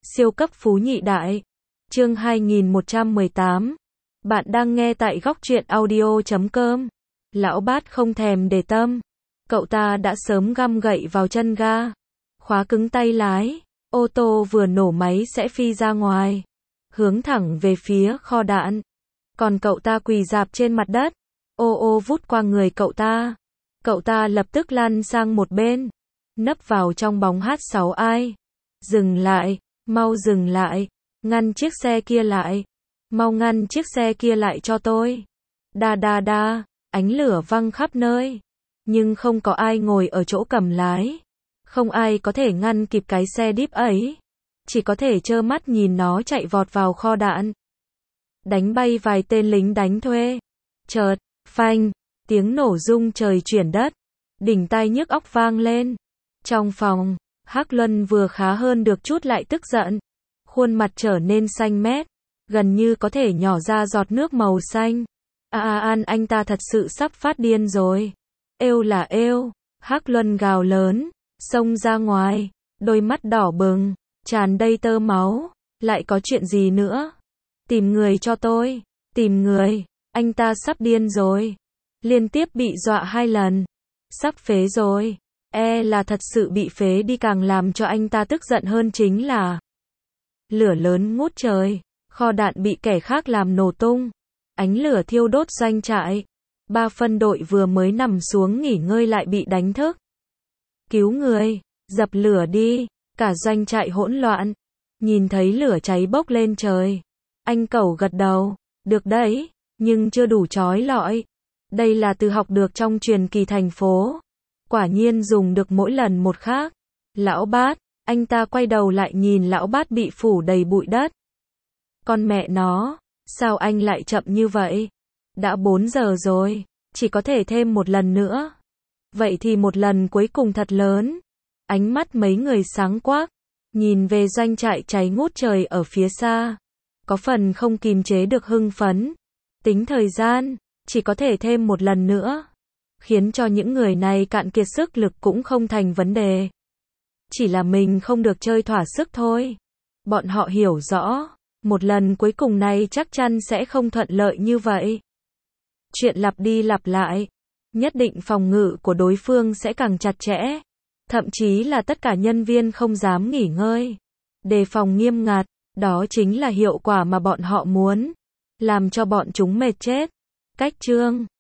Siêu cấp phú nhị đại. Chương 2118. Bạn đang nghe tại góc truyện audio.com. Lão Bát không thèm để tâm. Cậu ta đã sớm găm gậy vào chân ga, khóa cứng tay lái. Ô tô vừa nổ máy sẽ phi ra ngoài, hướng thẳng về phía kho đạn. Còn cậu ta quỳ rạp trên mặt đất. Ô ô vút qua người cậu ta. Cậu ta lập tức lăn sang một bên, nấp vào trong bóng H6i. Dừng lại, mau dừng lại, ngăn chiếc xe kia lại. Mau ngăn chiếc xe kia lại cho tôi. Đa đa đa, ánh lửa văng khắp nơi. Nhưng không có ai ngồi ở chỗ cầm lái. Không ai có thể ngăn kịp cái xe Jeep ấy. Chỉ có thể trơ mắt nhìn nó chạy vọt vào kho đạn, đánh bay vài tên lính đánh thuê. Chợt, phanh, tiếng nổ rung trời chuyển đất, đỉnh tai nhức óc vang lên. Trong phòng, Hắc Luân vừa khá hơn được chút lại tức giận. Khuôn mặt trở nên xanh mét, gần như có thể nhỏ ra giọt nước màu xanh. Anh ta thật sự sắp phát điên rồi. Êu là êu, Hắc Luân gào lớn, xông ra ngoài, đôi mắt đỏ bừng, tràn đầy tơ máu. Lại có chuyện gì nữa? Tìm người cho tôi, tìm người, anh ta sắp điên rồi. Liên tiếp bị dọa 2 lần, sắp phế rồi. Là thật sự bị phế đi. Càng làm cho anh ta tức giận hơn chính là lửa lớn ngút trời, kho đạn bị kẻ khác làm nổ tung, ánh lửa thiêu đốt doanh trại. 3 phân đội vừa mới nằm xuống nghỉ ngơi lại bị đánh thức. Cứu người, dập lửa đi. Cả doanh trại hỗn loạn. Nhìn thấy lửa cháy bốc lên trời, anh Cẩu gật đầu, được đấy, nhưng chưa đủ chói lọi. Đây là từ học được trong truyền kỳ thành phố, quả nhiên dùng được mỗi lần một khác. Lão Bát, anh ta quay đầu lại nhìn Lão Bát bị phủ đầy bụi đất. Con mẹ nó, sao anh lại chậm như vậy? Đã 4 giờ rồi, chỉ có thể thêm một lần nữa. Vậy thì một lần cuối cùng thật lớn. Ánh mắt mấy người sáng quắc, nhìn về doanh trại cháy ngút trời ở phía xa, có phần không kìm chế được hưng phấn. Tính thời gian, chỉ có thể thêm một lần nữa, khiến cho những người này cạn kiệt sức lực cũng không thành vấn đề. Chỉ là mình không được chơi thỏa sức thôi. Bọn họ hiểu rõ, một lần cuối cùng này chắc chắn sẽ không thuận lợi như vậy. Chuyện lặp đi lặp lại, nhất định phòng ngự của đối phương sẽ càng chặt chẽ. Thậm chí là tất cả nhân viên không dám nghỉ ngơi, đề phòng nghiêm ngặt. Đó chính là hiệu quả mà bọn họ muốn, làm cho bọn chúng mệt chết. Cách chương